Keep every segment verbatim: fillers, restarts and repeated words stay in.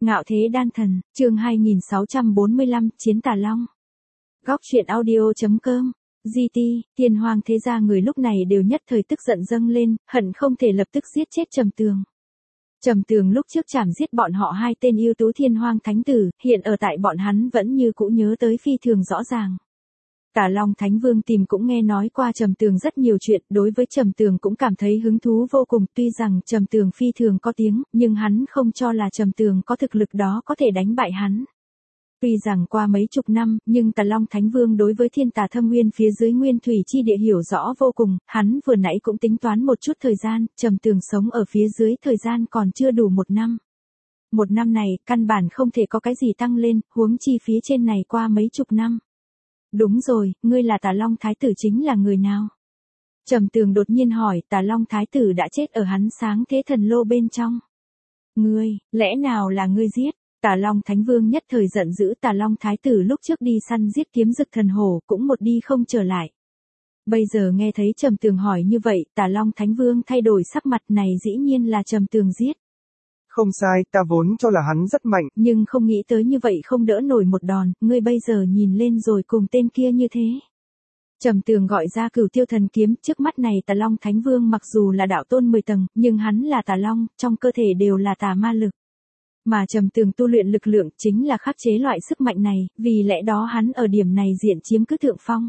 Ngạo thế đan thần, chương hai nghìn sáu trăm bốn mươi lăm, Chiến Tà Long. Góc truyện audio.com, giê tê, Tiên Hoang thế gia người lúc này đều nhất thời tức giận dâng lên, hận không thể lập tức giết chết Trầm Tường. Trầm Tường lúc trước chảm giết bọn họ hai tên ưu tú Thiên Hoang thánh tử, hiện ở tại bọn hắn vẫn như cũ nhớ tới phi thường rõ ràng. Tà Long Thánh Vương tìm cũng nghe nói qua Trầm Tường rất nhiều chuyện, đối với Trầm Tường cũng cảm thấy hứng thú vô cùng, tuy rằng Trầm Tường phi thường có tiếng, nhưng hắn không cho là Trầm Tường có thực lực đó có thể đánh bại hắn. Tuy rằng qua mấy chục năm, nhưng Tà Long Thánh Vương đối với thiên tà thâm nguyên phía dưới nguyên thủy chi địa hiểu rõ vô cùng, hắn vừa nãy cũng tính toán một chút thời gian, Trầm Tường sống ở phía dưới thời gian còn chưa đủ một năm. Một năm này, căn bản không thể có cái gì tăng lên, huống chi phía trên này qua mấy chục năm. Đúng rồi, ngươi là Tà Long Thái tử chính là người nào? Trầm Tường đột nhiên hỏi, Tà Long Thái tử đã chết ở hắn sáng thế thần lô bên trong. Ngươi, lẽ nào là ngươi giết? Tà Long Thánh Vương nhất thời giận dữ, Tà Long Thái tử lúc trước đi săn giết kiếm dực thần hổ cũng một đi không trở lại. Bây giờ nghe thấy Trầm Tường hỏi như vậy, Tà Long Thánh Vương thay đổi sắc mặt, này dĩ nhiên là Trầm Tường giết. Không sai, ta vốn cho là hắn rất mạnh. Nhưng không nghĩ tới như vậy không đỡ nổi một đòn, ngươi bây giờ nhìn lên rồi cùng tên kia như thế. Trầm Tường gọi ra Cửu Tiêu Thần Kiếm, trước mắt này Tà Long Thánh Vương mặc dù là đạo tôn mười tầng, nhưng hắn là Tà Long, trong cơ thể đều là tà ma lực. Mà Trầm Tường tu luyện lực lượng chính là khắc chế loại sức mạnh này, vì lẽ đó hắn ở điểm này diện chiếm cứ thượng phong.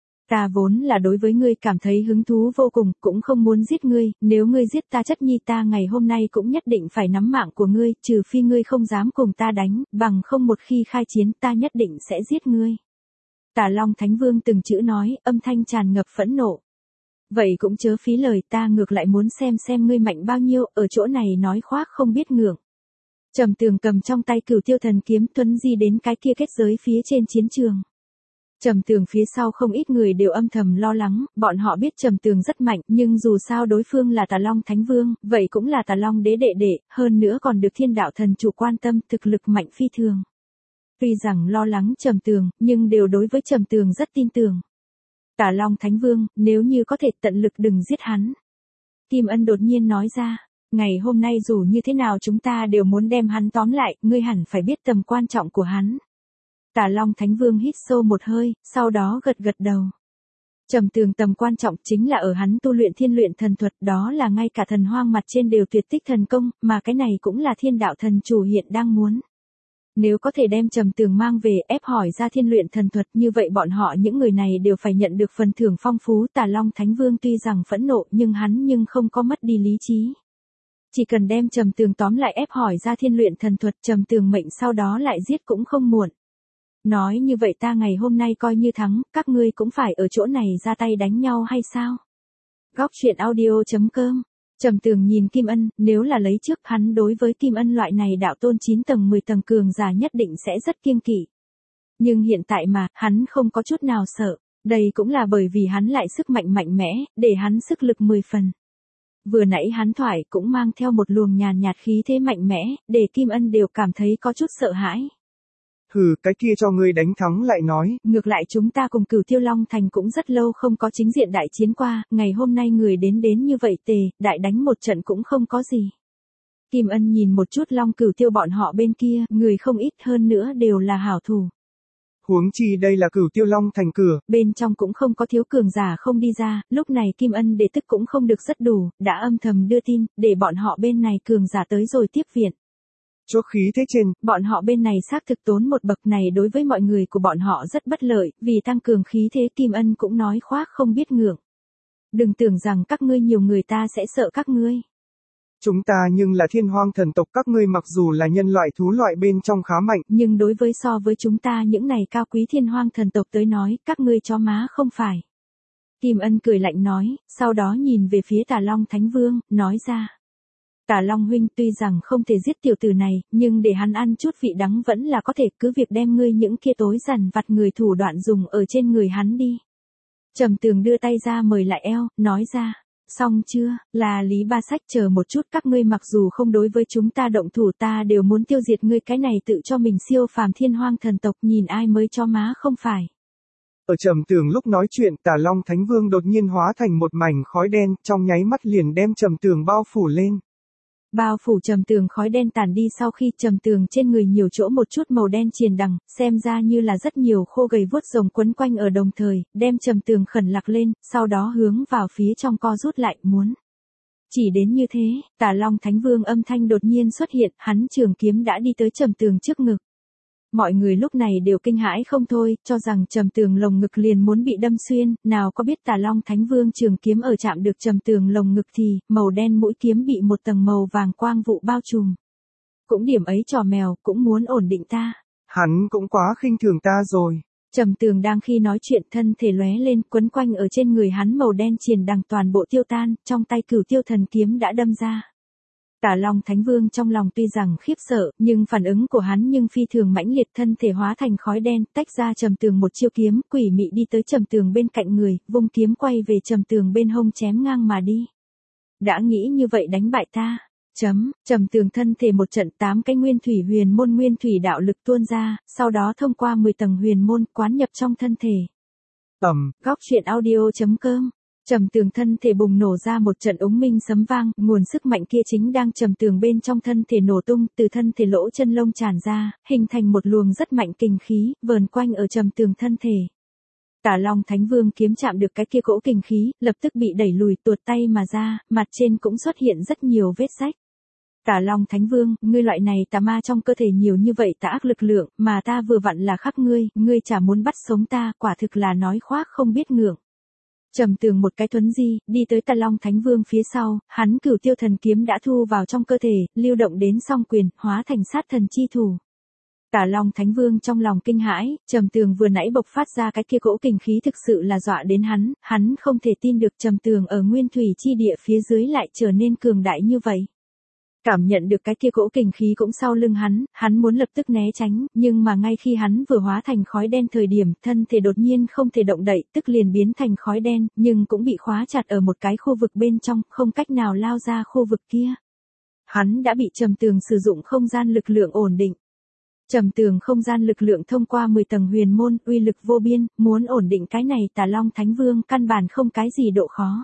Ta vốn là đối với ngươi cảm thấy hứng thú vô cùng, cũng không muốn giết ngươi, nếu ngươi giết ta chất nhi ta ngày hôm nay cũng nhất định phải nắm mạng của ngươi, trừ phi ngươi không dám cùng ta đánh, bằng không một khi khai chiến ta nhất định sẽ giết ngươi. Tà Long Thánh Vương từng chữ nói, âm thanh tràn ngập phẫn nộ. Vậy cũng chớ phí lời, ta ngược lại muốn xem xem ngươi mạnh bao nhiêu, ở chỗ này nói khoác không biết ngượng. Trầm Tường cầm trong tay Cửu Tiêu Thần Kiếm tuấn di đến cái kia kết giới phía trên chiến trường. Trầm Tường phía sau không ít người đều âm thầm lo lắng, bọn họ biết Trầm Tường rất mạnh, nhưng dù sao đối phương là Tà Long Thánh Vương, vậy cũng là Tà Long đế đệ đệ, hơn nữa còn được Thiên Đạo Thần Chủ quan tâm, thực lực mạnh phi thường. Tuy rằng lo lắng Trầm Tường, nhưng đều đối với Trầm Tường rất tin tưởng. Tà Long Thánh Vương, nếu như có thể tận lực đừng giết hắn. Kim Ân đột nhiên nói ra, ngày hôm nay dù như thế nào chúng ta đều muốn đem hắn tóm lại, ngươi hẳn phải biết tầm quan trọng của hắn. Tà Long Thánh Vương hít sâu một hơi, sau đó gật gật đầu. Trầm Tường tầm quan trọng chính là ở hắn tu luyện thiên luyện thần thuật, đó là ngay cả thần hoang mặt trên đều tuyệt tích thần công, mà cái này cũng là Thiên Đạo Thần Chủ hiện đang muốn. Nếu có thể đem Trầm Tường mang về ép hỏi ra thiên luyện thần thuật, như vậy bọn họ những người này đều phải nhận được phần thưởng phong phú. Tà Long Thánh Vương tuy rằng phẫn nộ nhưng hắn nhưng không có mất đi lý trí. Chỉ cần đem Trầm Tường tóm lại ép hỏi ra thiên luyện thần thuật, Trầm Tường mệnh sau đó lại giết cũng không muộn. Nói như vậy ta ngày hôm nay coi như thắng, các ngươi cũng phải ở chỗ này ra tay đánh nhau hay sao? Góc truyện audio.com. Trầm Tường nhìn Kim Ân, nếu là lấy trước hắn đối với Kim Ân loại này đạo tôn chín tầng mười tầng cường giả nhất định sẽ rất kiêng kỵ. Nhưng hiện tại mà, hắn không có chút nào sợ, đây cũng là bởi vì hắn lại sức mạnh mạnh mẽ, để hắn sức lực mười phần. Vừa nãy hắn thoại cũng mang theo một luồng nhàn nhạt khí thế mạnh mẽ, để Kim Ân đều cảm thấy có chút sợ hãi. Hừ, cái kia cho ngươi đánh thắng lại nói. Ngược lại chúng ta cùng Cửu Tiêu Long Thành cũng rất lâu không có chính diện đại chiến qua, ngày hôm nay người đến đến như vậy tề, đại đánh một trận cũng không có gì. Kim Ân nhìn một chút Long Cửu Tiêu bọn họ bên kia, người không ít hơn nữa đều là hảo thủ. Huống chi đây là Cửu Tiêu Long Thành cửa. Bên trong cũng không có thiếu cường giả không đi ra, lúc này Kim Ân đệ tức cũng không được rất đủ, đã âm thầm đưa tin, để bọn họ bên này cường giả tới rồi tiếp viện. Chốt khí thế trên, bọn họ bên này xác thực tốn một bậc này đối với mọi người của bọn họ rất bất lợi, vì tăng cường khí thế Kim Ân cũng nói khoác không biết ngượng. Đừng tưởng rằng các ngươi nhiều người ta sẽ sợ các ngươi. Chúng ta nhưng là Thiên Hoang thần tộc, các ngươi mặc dù là nhân loại thú loại bên trong khá mạnh. Nhưng đối với so với chúng ta những này cao quý Thiên Hoang thần tộc tới nói, các ngươi chó má không phải. Kim Ân cười lạnh nói, sau đó nhìn về phía Tà Long Thánh Vương, nói ra. Tà Long huynh tuy rằng không thể giết tiểu tử này, nhưng để hắn ăn chút vị đắng vẫn là có thể, cứ việc đem ngươi những kia tối dằn vặt người thủ đoạn dùng ở trên người hắn đi. Trầm Tường đưa tay ra mời lại eo, nói ra, xong chưa, là Lý Ba Sách chờ một chút, các ngươi mặc dù không đối với chúng ta động thủ ta đều muốn tiêu diệt ngươi, cái này tự cho mình siêu phàm Thiên Hoang thần tộc, nhìn ai mới cho má không phải. Ở Trầm Tường lúc nói chuyện, Tà Long Thánh Vương đột nhiên hóa thành một mảnh khói đen, trong nháy mắt liền đem Trầm Tường bao phủ lên. Bao phủ trầm tường khói đen tản đi sau khi trầm tường trên người nhiều chỗ một chút màu đen triền đằng, xem ra như là rất nhiều khô gầy vuốt rồng quấn quanh ở đồng thời, đem trầm tường khẩn lạc lên, sau đó hướng vào phía trong co rút lại, muốn. Chỉ đến như thế, Tà Long Thánh Vương âm thanh đột nhiên xuất hiện, hắn trường kiếm đã đi tới trầm tường trước ngực. Mọi người lúc này đều kinh hãi không thôi, cho rằng trầm tường lồng ngực liền muốn bị đâm xuyên, nào có biết Tà Long Thánh Vương trường kiếm ở chạm được trầm tường lồng ngực thì, màu đen mũi kiếm bị một tầng màu vàng quang vụ bao trùm. Cũng điểm ấy trò mèo, cũng muốn ổn định ta. Hắn cũng quá khinh thường ta rồi. Trầm tường đang khi nói chuyện thân thể lóe lên, quấn quanh ở trên người hắn màu đen triền đằng toàn bộ tiêu tan, trong tay Cửu Tiêu Thần kiếm đã đâm ra. Tà Long Thánh Vương trong lòng tuy rằng khiếp sợ, nhưng phản ứng của hắn nhưng phi thường mãnh liệt, thân thể hóa thành khói đen, tách ra trầm tường một chiêu kiếm, quỷ mị đi tới trầm tường bên cạnh người, vung kiếm quay về trầm tường bên hông chém ngang mà đi. Đã nghĩ như vậy đánh bại ta. Chấm, trầm tường thân thể một trận tám cái nguyên thủy huyền môn nguyên thủy đạo lực tuôn ra, sau đó thông qua mười tầng huyền môn quán nhập trong thân thể. Ầm, Góc truyện audio chấm com. Trầm tường thân thể bùng nổ ra một trận ống minh sấm vang, nguồn sức mạnh kia chính đang trầm tường bên trong thân thể nổ tung, từ thân thể lỗ chân lông tràn ra, hình thành một luồng rất mạnh kình khí, vờn quanh ở trầm tường thân thể. Tà Long Thánh Vương kiếm chạm được cái kia cỗ kình khí, lập tức bị đẩy lùi tuột tay mà ra, mặt trên cũng xuất hiện rất nhiều vết rách. Tà Long Thánh Vương, ngươi loại này tà ma trong cơ thể nhiều như vậy tà ác lực lượng, mà ta vừa vặn là khắc ngươi, ngươi chả muốn bắt sống ta, quả thực là nói khoác không biết ngượng. Trầm tường một cái thuấn di, đi tới Tà Long Thánh Vương phía sau, hắn Cửu Tiêu Thần kiếm đã thu vào trong cơ thể, lưu động đến song quyền, hóa thành sát thần chi thủ. Tà Long Thánh Vương trong lòng kinh hãi, trầm tường vừa nãy bộc phát ra cái kia cỗ kình khí thực sự là dọa đến hắn, hắn không thể tin được trầm tường ở nguyên thủy chi địa phía dưới lại trở nên cường đại như vậy. Cảm nhận được cái kia cỗ kình khí cũng sau lưng hắn, hắn muốn lập tức né tránh, nhưng mà ngay khi hắn vừa hóa thành khói đen thời điểm, thân thể đột nhiên không thể động đậy, tức liền biến thành khói đen, nhưng cũng bị khóa chặt ở một cái khu vực bên trong, không cách nào lao ra khu vực kia. Hắn đã bị trầm tường sử dụng không gian lực lượng ổn định. Trầm tường không gian lực lượng thông qua mười tầng huyền môn, uy lực vô biên, muốn ổn định cái này Tà Long Thánh Vương căn bản không cái gì độ khó.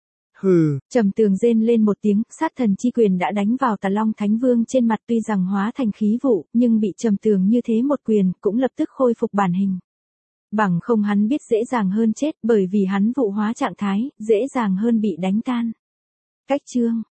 Hừ, Trầm tường rên lên một tiếng, sát thần chi quyền đã đánh vào Tà Long Thánh Vương trên mặt, tuy rằng hóa thành khí vụ, nhưng bị trầm tường như thế một quyền, cũng lập tức khôi phục bản hình. Bằng không hắn biết dễ dàng hơn chết, bởi vì hắn vụ hóa trạng thái, dễ dàng hơn bị đánh tan. Cách chương